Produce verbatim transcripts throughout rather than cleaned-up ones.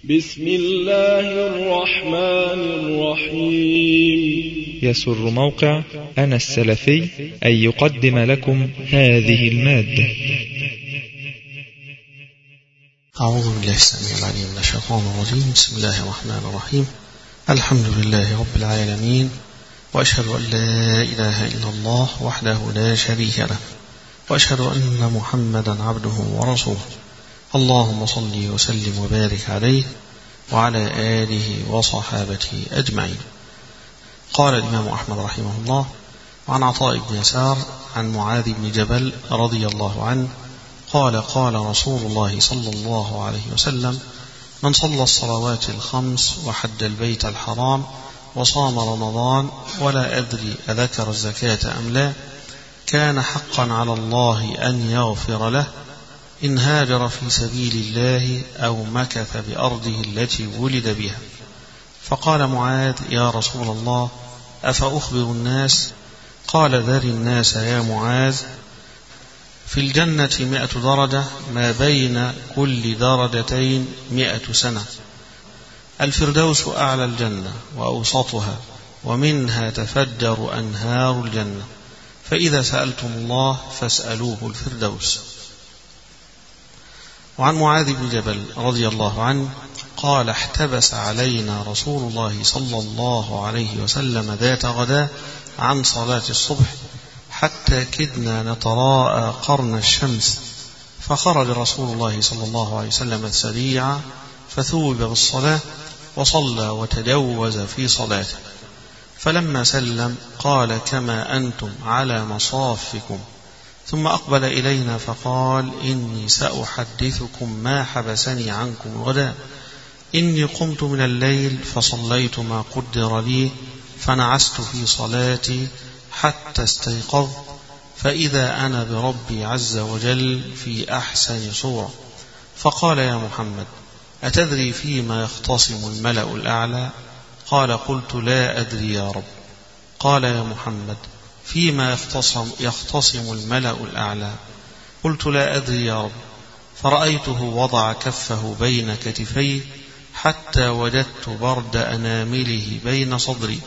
بسم الله الرحمن الرحيم. يسر موقع أنا السلفي أن يقدم لكم هذه المادة. أعوذ بالله السميع العليم من الشيطان الرجيم. بسم الله الرحمن الرحيم. الحمد لله رب العالمين، وأشهد أن لا إله إلا الله وحده لا شريك له، وأشهد أن محمدا عبده ورسوله. اللهم صل وسلم وبارك عليه وعلى آله وصحابته أجمعين. قال الإمام أحمد رحمه الله: وعن عطاء بن يسار عن معاذ بن جبل رضي الله عنه قال: قال رسول الله صلى الله عليه وسلم: من صلى الصلوات الخمس وحج البيت الحرام وصام رمضان ولا أدري أذكر الزكاة أم لا، كان حقا على الله أن يغفر له إن هاجر في سبيل الله أو مكث بأرضه التي ولد بها. فقال معاذ: يا رسول الله، أفأخبر الناس؟ قال: ذر الناس يا معاذ. في الجنة مئة درجة، ما بين كل درجتين مئة سنة. الفردوس أعلى الجنة وأوسطها، ومنها تفجر أنهار الجنة، فإذا سألتم الله فاسألوه الفردوس. وعن معاذ بن جبل رضي الله عنه قال: احتبس علينا رسول الله صلى الله عليه وسلم ذات غداء عن صلاة الصبح حتى كدنا نتراءى قرن الشمس، فخرج رسول الله صلى الله عليه وسلم سريعا فثوب بالصلاة وصلى وتجوز في صلاته، فلما سلم قال: كما أنتم على مصافكم، ثم أقبل إلينا فقال: إني سأحدثكم ما حبسني عنكم الغداء. إني قمت من الليل فصليت ما قدر لي، فنعست في صلاتي حتى استيقظت، فإذا أنا بربي عز وجل في أحسن صورة. فقال: يا محمد، أتدري فيما يختصم الملأ الأعلى؟ قال: قلت: لا أدري يا رب. قال: يا محمد، فيما يختصم, يختصم الملأ الأعلى؟ قلت: لا أدري يا رب. فرأيته وضع كفه بين كتفيه حتى وجدت برد أنامله بين صدري،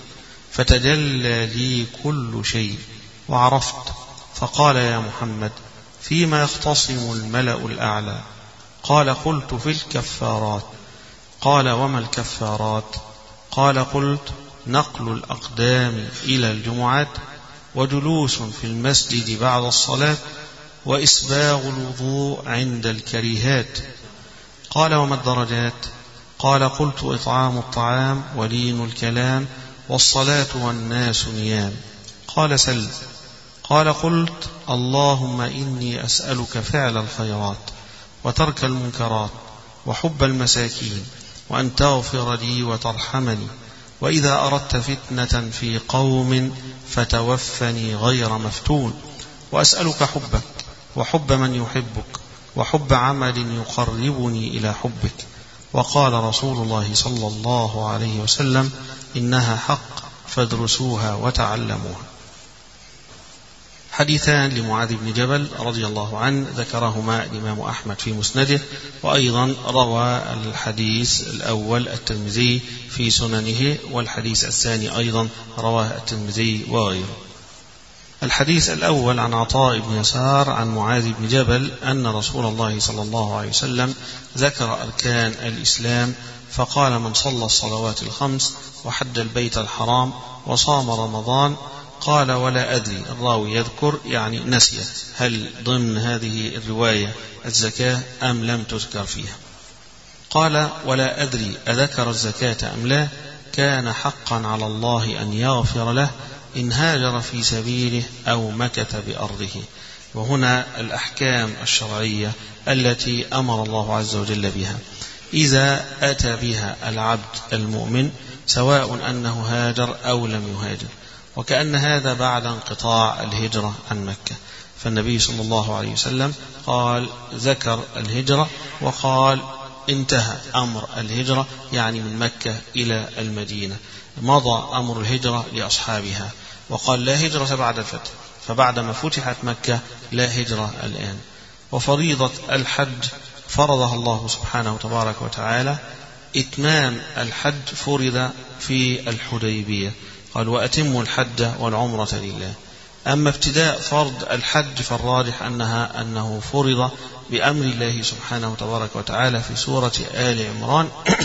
فتجلى لي كل شيء وعرفت. فقال: يا محمد، فيما يختصم الملأ الأعلى؟ قال: قلت: في الكفارات. قال: وما الكفارات؟ قال: قلت: نقل الأقدام إلى الجمعات، وجلوس في المسجد بعد الصلاة، وإسباغ الوضوء عند الكريهات. قال: وما الدرجات؟ قال: قلت: إطعام الطعام ولين الكلام والصلاة والناس نيام. قال: سل. قال: قلت: اللهم إني أسألك فعل الخيرات وترك المنكرات وحب المساكين، وأن تغفر لي وترحمني، وإذا أردت فتنة في قوم فتوفني غير مفتون، وأسألك حبك وحب من يحبك وحب عمل يقربني إلى حبك. وقال رسول الله صلى الله عليه وسلم: إنها حق فادرسوها وتعلموها. حديثان لمعاذ بن جبل رضي الله عنه ذكرهما الإمام أحمد في مسنده، وأيضا روى الحديث الأول الترمذي في سننه، والحديث الثاني أيضا رواه الترمذي وغيره. الحديث الأول عن عطاء بن يسار عن معاذ بن جبل أن رسول الله صلى الله عليه وسلم ذكر أركان الإسلام فقال: من صلى الصلوات الخمس وحج البيت الحرام وصام رمضان. قال: ولا أدري. الراوي يذكر يعني نسي هل ضمن هذه الرواية الزكاة أم لم تذكر فيها. قال: ولا أدري أذكر الزكاة أم لا، كان حقا على الله أن يغفر له إن هاجر في سبيله أو مكث بأرضه. وهنا الأحكام الشرعية التي أمر الله عز وجل بها إذا أتى بها العبد المؤمن، سواء أنه هاجر أو لم يهاجر، وكأن هذا بعد انقطاع الهجرة عن مكة. فالنبي صلى الله عليه وسلم قال ذكر الهجرة وقال انتهى أمر الهجرة، يعني من مكة إلى المدينة، مضى أمر الهجرة لأصحابها، وقال لا هجرة بعد الفتح، فبعدما فتحت مكة لا هجرة الآن. وفريضة الحج فرضها الله سبحانه وتبارك وتعالى إتمام الحج فرض في الحديبية، قال وأتموا الحج والعمرة لله. أما ابتداء فرض الحج فالراجح أنها أنه فرض بأمر الله سبحانه تبارك وتعالى في سورة آل عمران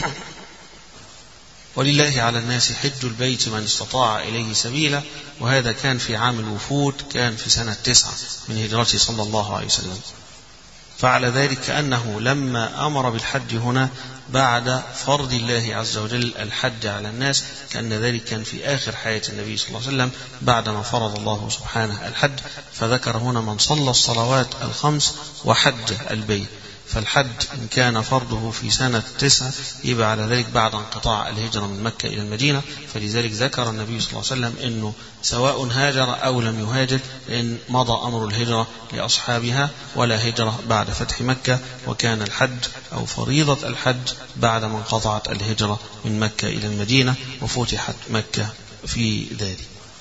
ولله على الناس حج البيت من استطاع إليه سبيلا، وهذا كان في عام الوفود، كان في سنة تسعة من هجرته صلى الله عليه وسلم. فعلى ذلك كأنه لما أمر بالحج هنا بعد فرض الله عز وجل الحج على الناس، كأن ذلك كان في آخر حياة النبي صلى الله عليه وسلم بعدما فرض الله سبحانه الحج، فذكر هنا من صلى الصلوات الخمس وحج البيت. فالحج إن كان فرضه في سنة تسعة يبقى على ذلك بعد انقطاع الهجرة من مكة إلى المدينة، فلذلك ذكر النبي صلى الله عليه وسلم أنه سواء هاجر أو لم يهاجر إن مضى أمر الهجرة لأصحابها ولا هجرة بعد فتح مكة، وكان الحج أو فريضة الحج بعد ما انقطعت الهجرة من مكة إلى المدينة وفتحت مكة في ذلك.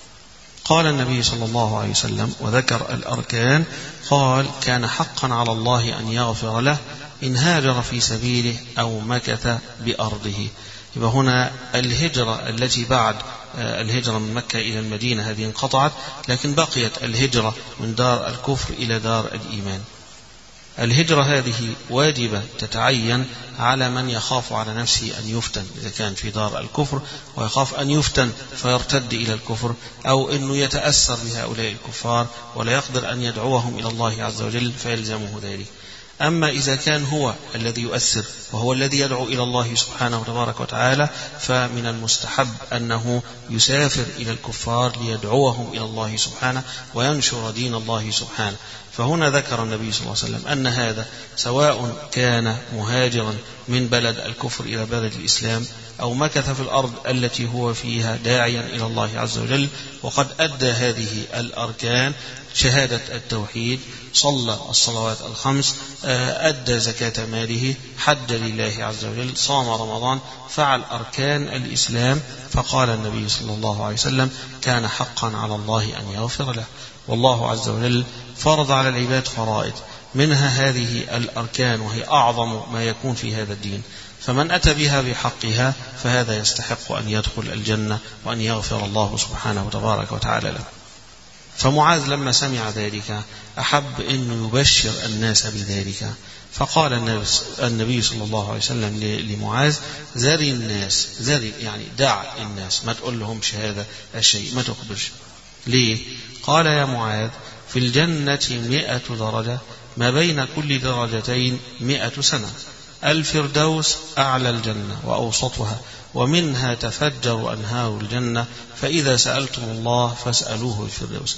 قال النبي صلى الله عليه وسلم وذكر الأركان، قال كان حقا على الله أن يغفر له إن هاجر في سبيله أو مكث بأرضه. يبقى هنا الهجرة التي بعد الهجرة من مكة إلى المدينة هذه انقطعت، لكن بقيت الهجرة من دار الكفر إلى دار الإيمان. الهجرة هذه واجبة تتعين على من يخاف على نفسه أن يفتن، إذا كان في دار الكفر ويخاف أن يفتن فيرتد إلى الكفر، أو أنه يتأثر بهؤلاء الكفار ولا يقدر أن يدعوهم إلى الله عز وجل فيلزمه ذلك. أما إذا كان هو الذي يؤثر وهو الذي يدعو إلى الله سبحانه تبارك وتعالى، فمن المستحب أنه يسافر إلى الكفار ليدعوهم إلى الله سبحانه وينشر دين الله سبحانه. فهنا ذكر النبي صلى الله عليه وسلم أن هذا سواء كان مهاجرا من بلد الكفر إلى بلد الإسلام أو مكث في الأرض التي هو فيها داعيا إلى الله عز وجل وقد أدى هذه الأركان، شهادة التوحيد، صلى الصلوات الخمس، أدى زكاة ماله، حج لله عز وجل، صام رمضان، فعل أركان الإسلام، فقال النبي صلى الله عليه وسلم كان حقا على الله أن يغفر له. والله عز وجل فرض على العباد فرائض، منها هذه الأركان وهي أعظم ما يكون في هذا الدين، فمن أتى بها بحقها فهذا يستحق أن يدخل الجنة وأن يغفر الله سبحانه وتبارك وتعالى له. فمعاذ لما سمع ذلك أحب أن يبشر الناس بذلك، فقال النبي صلى الله عليه وسلم لمعاذ ذري الناس، ذري يعني دع الناس، ما تقول لهمش هذا الشيء، ما تخبرش. ليه؟ قال يا معاذ في الجنة مئة درجة ما بين كل درجتين مئة سنة، الفردوس أعلى الجنة وأوسطها، ومنها تفجر أنهار الجنة، فإذا سألتم الله فاسألوه الفردوس.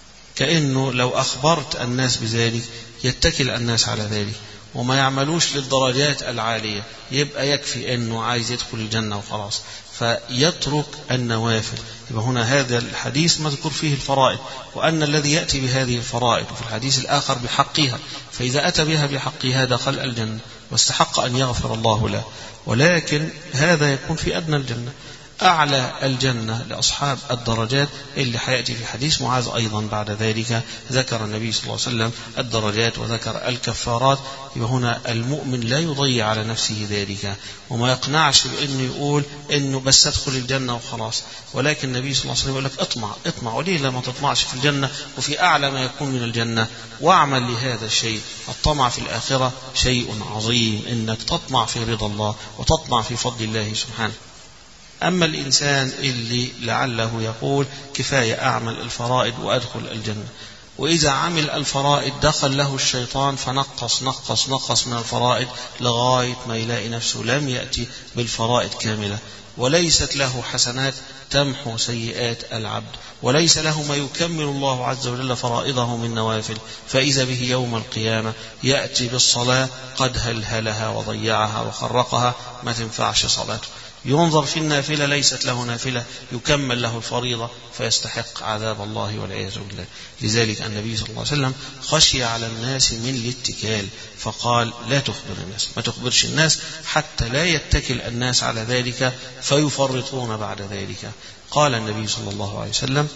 كأنه لو أخبرت الناس بذلك يتكل الناس على ذلك وما يعملوش للدرجات العالية، يبقى يكفي أنه عايز يدخل الجنة وخلاص، فيترك النوافل. يبقى هنا هذا الحديث مذكور فيه الفرائض، وأن الذي يأتي بهذه الفرائض وفي الحديث الآخر بحقها، فإذا أتى بها بحقها دخل الجنة واستحق أن يغفر الله له. ولكن هذا يكون في أدنى الجنة. أعلى الجنة لأصحاب الدرجات اللي حيأتي في حديث معاذ أيضا بعد ذلك، ذكر النبي صلى الله عليه وسلم الدرجات وذكر الكفارات. يبقى هنا المؤمن لا يضيع على نفسه ذلك وما يقنعش بأنه يقول أنه بس أدخل الجنة وخلاص، ولكن النبي صلى الله عليه وسلم يقول لك اطمع اطمع، وليه لما تطمعش في الجنة وفي أعلى ما يكون من الجنة، واعمل لهذا الشيء. الطمع في الآخرة شيء عظيم، إنك تطمع في رضا الله وتطمع في فضل الله سبحانه. أما الإنسان اللي لعله يقول كفاية أعمل الفرائض وأدخل الجنة، وإذا عمل الفرائض دخل له الشيطان فنقص نقص نقص من الفرائض لغاية ما يلاقي نفسه لم يأتي بالفرائض كاملة، وليست له حسنات تمحو سيئات العبد، وليس له ما يكمل الله عز وجل فرائضه من نوافل، فإذا به يوم القيامة يأتي بالصلاة قد هلهلها وضيعها وخرقها، ما تنفعش صلاته. ينظر في النافلة ليست له نافلة يكمل له الفريضة فيستحق عذاب الله والعياذ بالله. لذلك النبي صلى الله عليه وسلم خشي على الناس من الاتكال، فقال لا تخبر الناس، ما تخبرش الناس حتى لا يتكل الناس على ذلك فيفرطون بعد ذلك. قال النبي صلى الله عليه وسلم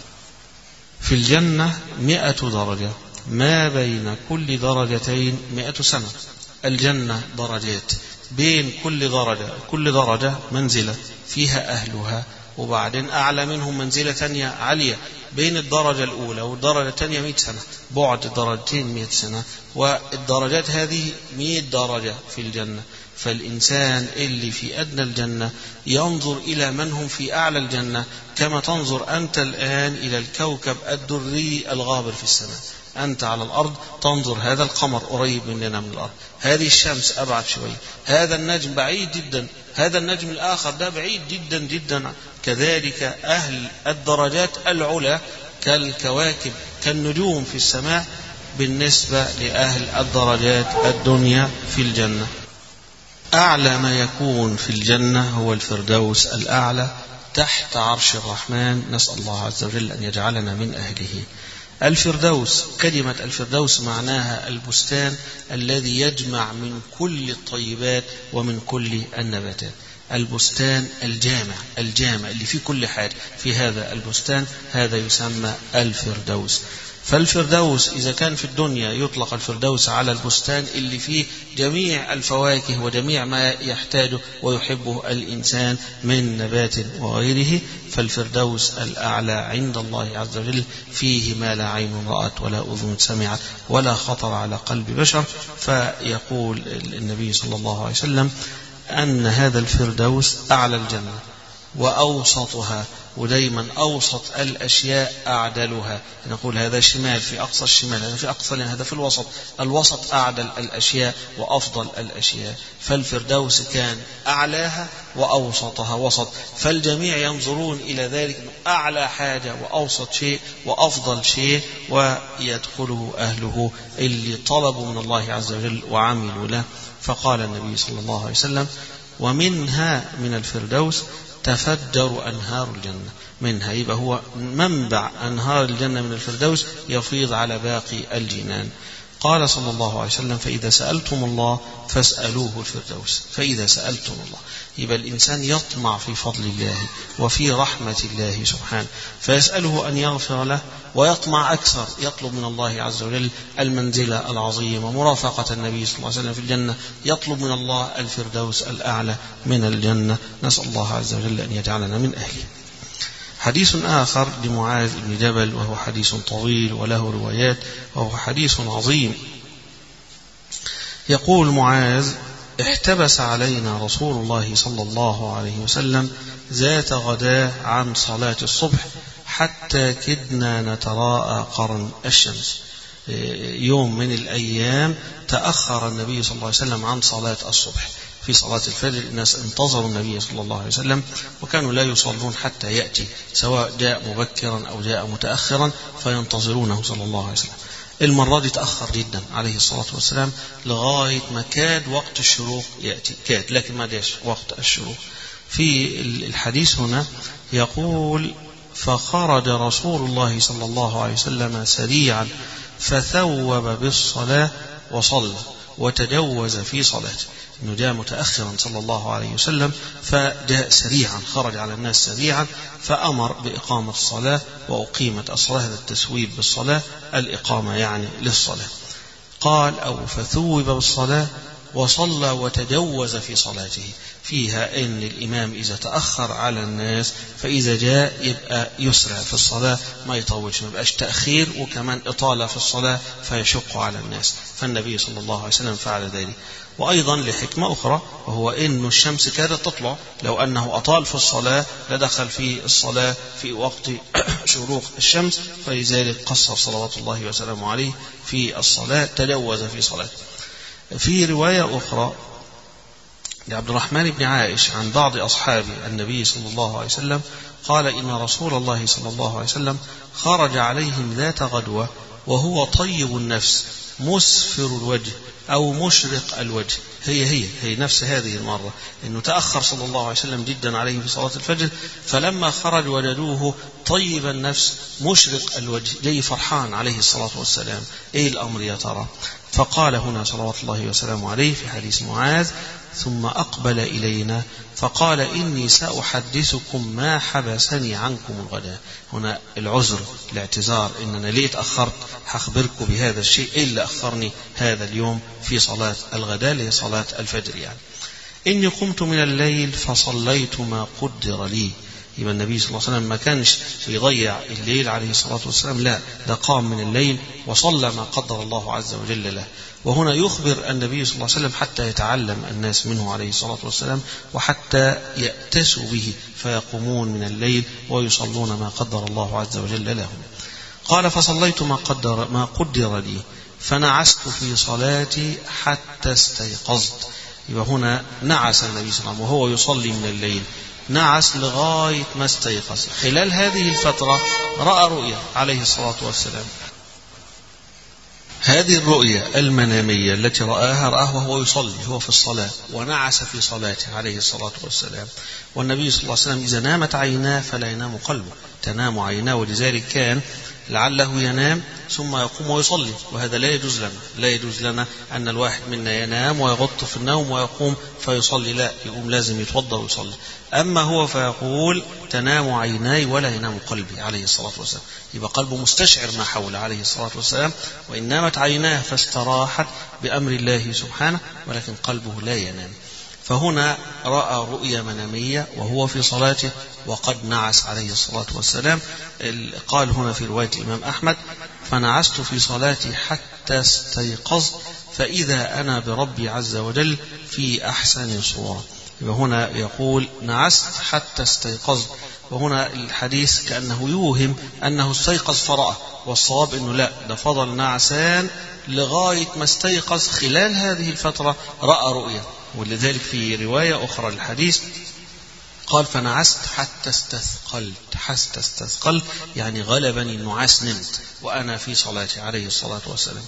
في الجنة مئة درجة ما بين كل درجتين مئة سنة. الجنة درجات، بين كل درجة كل درجة منزلة فيها أهلها، وبعدين أعلى منهم منزلة تانية عالية، بين الدرجة الأولى والدرجة الثانية مئة سنة، بعد الدرجتين مئة سنة، والدرجات هذه مئة درجة في الجنة. فالإنسان اللي في أدنى الجنة ينظر إلى من هم في أعلى الجنة كما تنظر أنت الآن إلى الكوكب الدري الغابر في السماء. أنت على الأرض تنظر هذا القمر قريب مننا من الأرض، هذه الشمس أبعد شوي، هذا النجم بعيد جدا، هذا النجم الآخر ده بعيد جدا جدا. كذلك أهل الدرجات العلى كالكواكب كالنجوم في السماء بالنسبة لأهل الدرجات الدنيا في الجنة. أعلى ما يكون في الجنة هو الفردوس الأعلى تحت عرش الرحمن، نسأل الله عز وجل أن يجعلنا من أهله. الفردوس، كلمة الفردوس معناها البستان الذي يجمع من كل الطيبات ومن كل النباتات. البستان الجامع الجامع اللي فيه كل حاجة في هذا البستان، هذا يسمى الفردوس. فالفردوس إذا كان في الدنيا يطلق الفردوس على البستان اللي فيه جميع الفواكه وجميع ما يحتاجه ويحبه الإنسان من نبات وغيره، فالفردوس الأعلى عند الله عز وجل فيه ما لا عين رأت ولا أذن سمعت ولا خطر على قلب بشر. فيقول النبي صلى الله عليه وسلم أن هذا الفردوس أعلى الجنة وأوسطها، ودايما أوسط الأشياء أعدلها. نقول هذا شمال في أقصى الشمال، هذا في أقصى، هذا في الوسط، الوسط أعدل الأشياء وأفضل الأشياء. فالفردوس كان أعلاها وأوسطها وسط، فالجميع ينظرون إلى ذلك أعلى حاجة وأوسط شيء وأفضل شيء، ويدخله أهله اللي طلبوا من الله عز وجل وعملوا له. فقال النبي صلى الله عليه وسلم: ومنها من الفردوس تفجر أنهار الجنة. منها يبقى هو منبع أنهار الجنة من الفردوس يفيض على باقي الجنان. قال صلى الله عليه وسلم: فإذا سألتم الله فاسألوه الفردوس. فإذا سألتم الله، يبقى الإنسان يطمع في فضل الله وفي رحمة الله سبحانه، فيسأله أن يغفر له، ويطمع أكثر، يطلب من الله عز وجل المنزلة العظيمة مرافقة النبي صلى الله عليه وسلم في الجنة، يطلب من الله الفردوس الأعلى من الجنة. نسأل الله عز وجل أن يجعلنا من أهله. حديث آخر لمعاذ بن جبل، وهو حديث طويل وله روايات، وهو حديث عظيم. يقول معاذ: احتبس علينا رسول الله صلى الله عليه وسلم ذات غداء عن صلاة الصبح حتى كدنا نتراءى قرن الشمس. يوم من الأيام تأخر النبي صلى الله عليه وسلم عن صلاة الصبح. في صلاة الفجر الناس انتظروا النبي صلى الله عليه وسلم، وكانوا لا يصلون حتى يأتي، سواء جاء مبكرا أو جاء متأخرا، فينتظرونه صلى الله عليه وسلم. المرة دي تأخر جدا عليه الصلاة والسلام لغاية ما كاد وقت الشروق يأتي، كاد لكن ما جاش وقت الشروق. في الحديث هنا يقول: فخرج رسول الله صلى الله عليه وسلم سريعا فثوب بالصلاة وصلى وتجوز في صلاته. إنه جاء متأخرا صلى الله عليه وسلم، فجاء سريعا، خرج على الناس سريعا، فأمر بإقامة الصلاة وأقيمت الصلاة. هذا التسويب بالصلاة الإقامة يعني للصلاة. قال: أو فثوب بالصلاة وصلى وتجوز في صلاته. فيها إن الإمام إذا تأخر على الناس فإذا جاء يبقى يسرع في الصلاة، ما يطولش، ما يبقاش تأخير وكمان إطالة في الصلاة فيشق على الناس. فالنبي صلى الله عليه وسلم فعل ذلك. وأيضا لحكمة أخرى، وهو إن الشمس كادت تطلع، لو أنه أطال في الصلاة لدخل في الصلاة في وقت شروق الشمس، فلذلك قصر صلوات الله وسلامه عليه في الصلاة، تجوز في صلاة. في رواية أخرى لعبد الرحمن بن عائش عن بعض أصحاب النبي صلى الله عليه وسلم قال: إن رسول الله صلى الله عليه وسلم خرج عليهم ذات غدوة وهو طيب النفس مسفر الوجه أو مشرق الوجه. هي هي هي نفس هذه المرة، إنه تأخر صلى الله عليه وسلم جدا عليهم في صلاة الفجر، فلما خرج وجدوه طيب النفس مشرق الوجه، جاي فرحان عليه الصلاة والسلام. إيه الأمر يا ترى؟ فقال هنا صلوات الله وسلامه عليه في حديث معاذ: ثم أقبل إلينا فقال: إني سأحدثكم ما حبسني عنكم الغداء. هنا العذر، الاعتذار، إن أنا ليه تأخرت، هخبركم بهذا الشيء إلا أخرني هذا اليوم في صلاة الغداء اللي هي صلاة الفجر يعني. إني قمت من الليل فصليت ما قدر لي. يبقى النبي صلى الله عليه وسلم ما كانش يضيع الليل عليه الصلاة والسلام، لا، ده قام من الليل وصلى ما قدر الله عز وجل له. وهنا يخبر النبي صلى الله عليه وسلم حتى يتعلم الناس منه عليه الصلاة والسلام، وحتى يأتسوا به فيقومون من الليل ويصلون ما قدر الله عز وجل لهم. قال فصليت ما قدر, ما قدر لي فنعست في صلاتي حتى استيقظت. يبقى هنا نعس النبي صلى الله عليه وسلم وهو يصلي من الليل، نعس لغاية ما استيقظ. خلال هذه الفترة رأى رؤيا عليه الصلاة والسلام. هذه الرؤيا المنامية التي رآها رآها وهو يصلي، هو في الصلاة، ونعس في صلاته عليه الصلاة والسلام. والنبي صلى الله عليه وسلم إذا نامت عيناه فلا ينام قلبه، تنام عيناه، ولذلك كان لعله ينام ثم يقوم ويصلي، وهذا لا يجوز لنا، لا يجوز لنا أن الواحد منا ينام ويغط في النوم ويقوم فيصلي، لا، يقوم لازم يتوضأ ويصلي. أما هو فيقول تنام عيناي ولا ينام قلبي عليه الصلاة والسلام، يبقى قلبه مستشعر ما حوله عليه الصلاة والسلام، وإن نامت عيناه فاستراحت بأمر الله سبحانه، ولكن قلبه لا ينام. فهنا رأى رؤيا منامية وهو في صلاته وقد نعس عليه الصلاة والسلام. قال هنا في رواية الإمام أحمد فنعست في صلاتي حتى استيقظت فإذا أنا بربي عز وجل في أحسن صورة. وهنا يقول نعست حتى استيقظت، وهنا الحديث كأنه يوهم أنه استيقظ فرأى، والصواب أنه لا، ده فضل نعسان لغاية ما استيقظ. خلال هذه الفترة رأى رؤيا. ولذلك في رواية أخرى للحديث قال فنعست حتى استثقلت، حتى استثقلت يعني غلبني النعاس، نمت وأنا في صلاتي عليه الصلاة والسلام.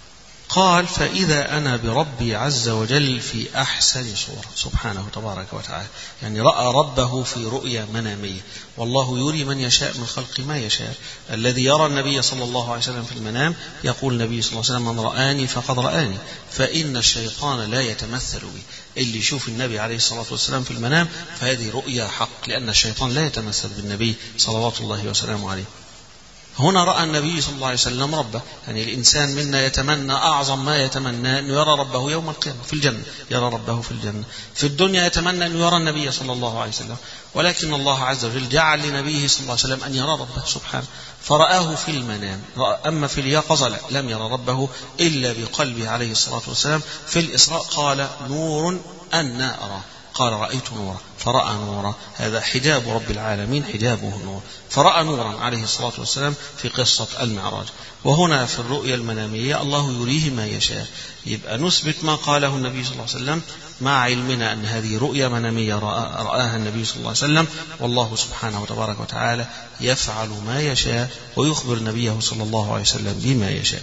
قال فإذا أنا بربي عز وجل في أحسن صورة، سبحانه تبارك وتعالى، يعني رأى ربه في رؤيا منامية. والله يري من يشاء من خلق ما يشاء. الذي يرى النبي صلى الله عليه وسلم في المنام يقول النبي صلى الله عليه وسلم من رآني فقد رآني، فإن الشيطان لا يتمثل بي. اللي يشوف النبي عليه الصلاة والسلام في المنام فهذه رؤيا حق، لأن الشيطان لا يتمثل بالنبي صلوات الله وسلامه عليه. هنا رأى النبي صلى الله عليه وسلم ربه، يعني الإنسان منا يتمنى أعظم ما يتمنى أن يرى ربه يوم القيامة في الجنة، يرى ربه في الجنة. في الدنيا يتمنى أن يرى النبي صلى الله عليه وسلم، ولكن الله عز وجل جعل لنبيه صلى الله عليه وسلم أن يرى ربه سبحانه، فرآه في المنام. أما في اليقظة لا، لم يرى ربه إلا بقلبه عليه الصلاة والسلام. في الإسراء قال نور أنا أراه، قال رأيت نورا، فرأى نورا، هذا حجاب رب العالمين، حجابه النور، فرأى نورا عليه الصلاة والسلام في قصة المعراج. وهنا في الرؤيا المنامية الله يريه ما يشاء. يبقى نثبت ما قاله النبي صلى الله عليه وسلم مع علمنا أن هذه رؤيا منامية رآها النبي صلى الله عليه وسلم، والله سبحانه وتبارك وتعالى يفعل ما يشاء ويخبر نبيه صلى الله عليه وسلم بما يشاء.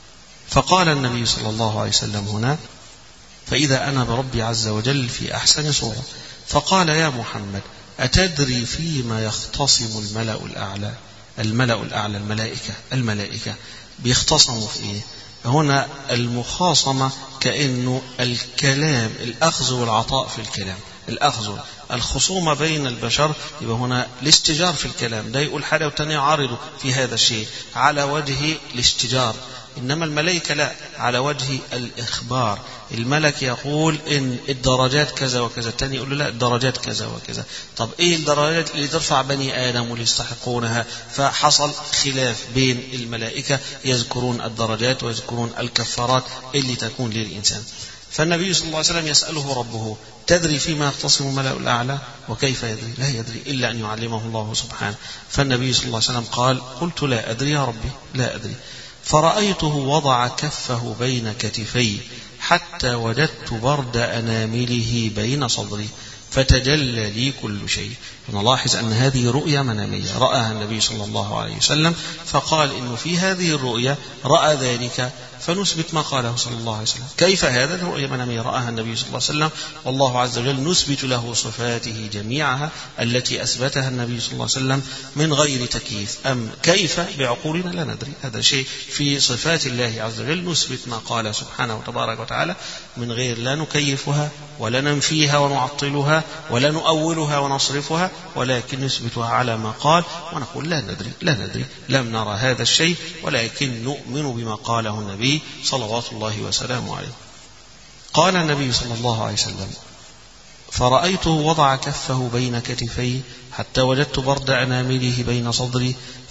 فقال النبي صلى الله عليه وسلم هنا فإذا أنا بربي عز وجل في أحسن صورة. فقال يا محمد أتدري فيما يختصم الملأ الأعلى؟ الملأ الأعلى الملائكة، الملائكة بيختصموا في إيه؟ هنا المخاصمة كأنه الكلام، الأخذ والعطاء في الكلام، الأخذ الخصومة بين البشر. يبقى هنا الاشتجار في الكلام، ده يقول حاجة والتاني يعارضه في هذا الشيء على وجه الاشتجار. إنما الملائكة لا، على وجه الإخبار. الملك يقول إن الدرجات كذا وكذا، الثاني يقول له لا الدرجات كذا وكذا. طب إيه الدرجات اللي ترفع بني آدم واللي يستحقونها؟ فحصل خلاف بين الملائكة، يذكرون الدرجات ويذكرون الكفارات اللي تكون للإنسان. فالنبي صلى الله عليه وسلم يسأله ربه تدري فيما يختصم الملأ الأعلى؟ وكيف يدري؟ لا يدري إلا أن يعلمه الله سبحانه. فالنبي صلى الله عليه وسلم قال قلت لا أدري يا ربي، لا أدري. فرأيته وضع كفه بين كتفي حتى وجدت برد أنامله بين صدري فتجلى لي كل شيء. نلاحظ أن هذه رؤيا منامية رآها النبي صلى الله عليه وسلم، فقال إنه في هذه الرؤيا رأى ذلك، فنثبت ما قاله صلى الله عليه وسلم. كيف هذا؟ الرؤيا منامية رآها النبي صلى الله عليه وسلم، والله عز وجل نثبت له صفاته جميعها التي أثبتها النبي صلى الله عليه وسلم من غير تكييف. أم كيف بعقولنا لا ندري، هذا شيء في صفات الله عز وجل، نثبت ما قال سبحانه وتبارك وتعالى من غير لا نكيفها ولا ننفيها ونعطلها ولا نؤولها ونصرفها، ولكن نثبتها على ما قال ونقول لا ندري، لا ندري، لم نرى هذا الشيء، ولكن نؤمن بما قاله النبي صلوات الله وسلامه عليه. قال النبي صلى الله عليه وسلم فرأيته وضع كفه بين كتفيه حتى وجدت برد أنامله بين صدري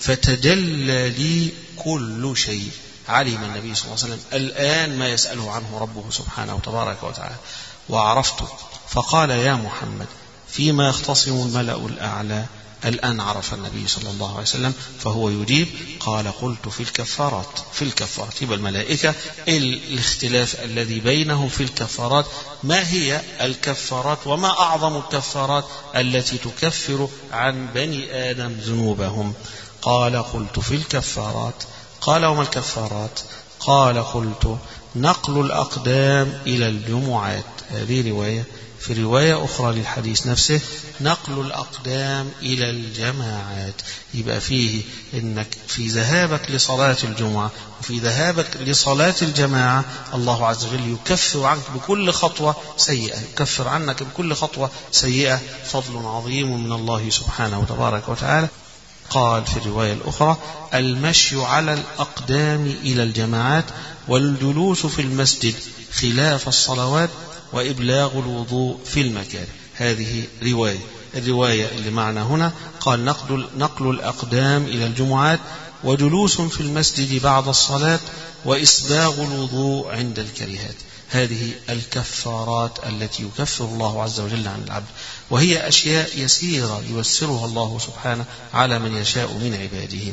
فتجلى لي كل شيء. علم النبي صلى الله عليه وسلم الآن ما يسأله عنه ربه سبحانه وتبارك وتعالى. وعرفته فقال يا محمد فيما يختصم الملأ الأعلى. الآن عرف النبي صلى الله عليه وسلم فهو يجيب. قال قلت في الكفارات. في الكفارات يبقى الملائكة الاختلاف الذي بينه في الكفارات. ما هي الكفارات وما أعظم الكفارات التي تكفر عن بني آدم ذنوبهم؟ قال قلت في الكفارات. قال وما الكفارات؟ قال قلت نقل الأقدام إلى الجمعات. هذه رواية. في رواية أخرى للحديث نفسه نقل الأقدام إلى الجماعات. يبقى فيه إنك في ذهابك لصلاة الجمعة وفي ذهابك لصلاة الجماعة الله عز وجل يكفر عنك بكل خطوة سيئة، يكفر عنك بكل خطوة سيئة. فضل عظيم من الله سبحانه وتبارك وتعالى. قال في الرواية الأخرى المشي على الأقدام إلى الجماعات والجلوس في المسجد خلاف الصلوات وإبلاغ الوضوء في المكان. هذه رواية. الرواية اللي معنا هنا قال نقل, نقل الأقدام إلى الجمعات وجلوس في المسجد بعد الصلاة وإسباغ الوضوء عند الكريهات. هذه الكفارات التي يكفر الله عز وجل عن العبد، وهي أشياء يسيرة ييسرها الله سبحانه على من يشاء من عباده.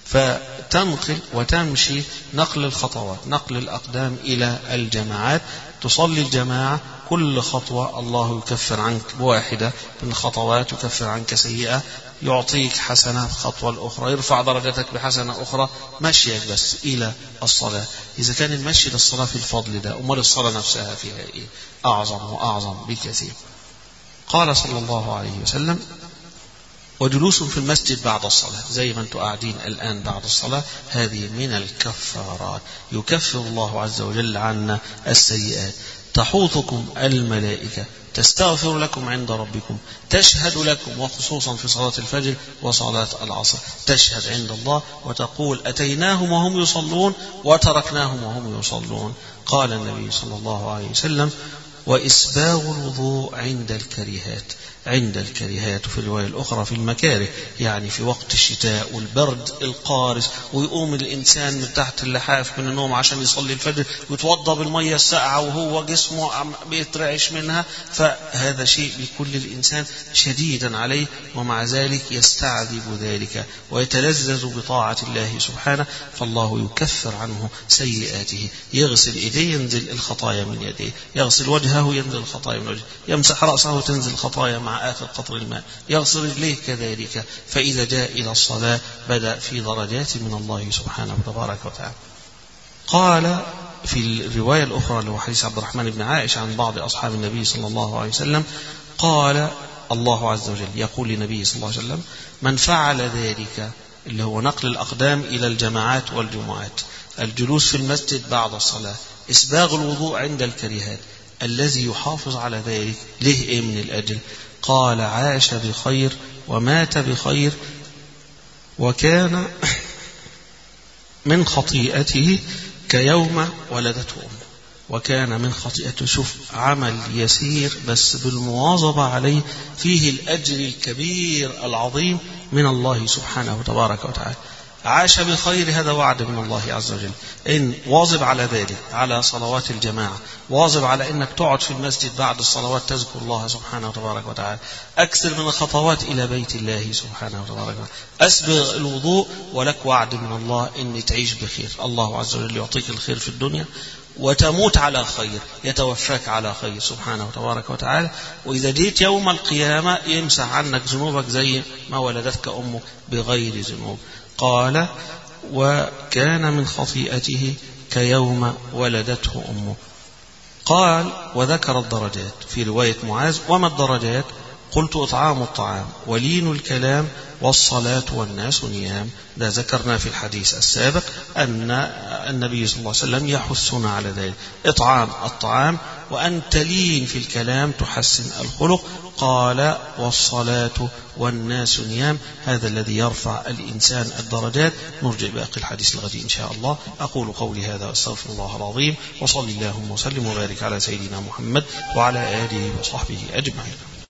فتنقل وتمشي نقل الخطوات، نقل الأقدام إلى الجماعات، تصلي الجماعة كل خطوة الله يكفر عنك بواحدة من الخطوات، يكفر عنك سيئة، يعطيك حسنة خطوة الأخرى، يرفع درجتك بحسنة أخرى. مشيك بس إلى الصلاة. إذا كان المشي للصلاة في الفضل ده، أمال الصلاة نفسها فيها إيه؟ أعظم وأعظم بكثير. قال صلى الله عليه وسلم وجلوس في المسجد بعد الصلاة، زي ما أنتم قاعدين الآن بعد الصلاة، هذه من الكفارات. يكفر الله عز وجل عنا السيئات. تحوطكم الملائكة، تستغفر لكم عند ربكم، تشهد لكم، وخصوصا في صلاة الفجر وصلاة العصر، تشهد عند الله وتقول أتيناهم وهم يصلون وتركناهم وهم يصلون. قال النبي صلى الله عليه وسلم وإسباغ الوضوء عند الكريهات. عند الكريهات في الرواية الأخرى في المكاره، يعني في وقت الشتاء والبرد القارس، ويقوم الإنسان من تحت اللحاف من النوم عشان يصلي الفجر ويتوضى بالمية الساقعة وهو جسمه بيترعش منها، فهذا شيء بكل الإنسان شديدا عليه، ومع ذلك يستعذب ذلك ويتلذذ بطاعة الله سبحانه، فالله يكفر عنه سيئاته. يغسل إيديه ينزل الخطايا من يديه، يغسل وجهه ينزل الخطايا من وجهه، يمسح رأسه تنزل الخطايا مع آخر قطر الماء، يغسل رجليه كذلك. فإذا جاء إلى الصلاة بدأ في درجات من الله سبحانه وتبارك وتعالى. قال في الرواية الأخرى اللي هو حديث عبد الرحمن بن عائشة عن بعض أصحاب النبي صلى الله عليه وسلم، قال الله عز وجل يقول للنبي صلى الله عليه وسلم من فعل ذلك، اللي هو نقل الأقدام إلى الجماعات والجمعات، الجلوس في المسجد بعد الصلاة، إسباغ الوضوء عند الكريهات، الذي يحافظ على ذلك له إيه من الأجل؟ قال عاش بخير ومات بخير وكان من خطيئته كيوم ولدته أمه. وكان من خطيئته، شوف عمل يسير بس بالمواظبة عليه فيه الأجر الكبير العظيم من الله سبحانه وتبارك وتعالى. عاش بخير، هذا وعد من الله عز وجل. إن واظب على ذلك، على صلوات الجماعة، واظب على إنك تقعد في المسجد بعد الصلوات تذكر الله سبحانه وتبارك وتعالى، أكثر من الخطوات إلى بيت الله سبحانه وتبارك وتعالى، أسبغ الوضوء، ولك وعد من الله إن تعيش بخير. الله عز وجل يعطيك الخير في الدنيا وتموت على خير، يتوفاك على خير سبحانه وتبارك وتعالى. وإذا جيت يوم القيامة يمسح عنك ذنوبك زي ما ولدتك أمك بغير ذنوب. قال وكان من خطيئته كيوم ولدته أمه. قال وذكر الدرجات في رواية معاذ وما الدرجات؟ قلت إطعام الطعام ولين الكلام والصلاة والناس نيام. ده ذكرنا في الحديث السابق أن النبي صلى الله عليه وسلم يحثنا على ذلك، إطعام الطعام وأن تلين في الكلام تحسن الخلق. قال والصلاة والناس نيام. هذا الذي يرفع الإنسان الدرجات. نرجع باقي الحديث الغد إن شاء الله. أقول قولي هذا وأستغفر الله العظيم، وصلي اللهم وسلم وبارك على سيدنا محمد وعلى آله وصحبه أجمعين.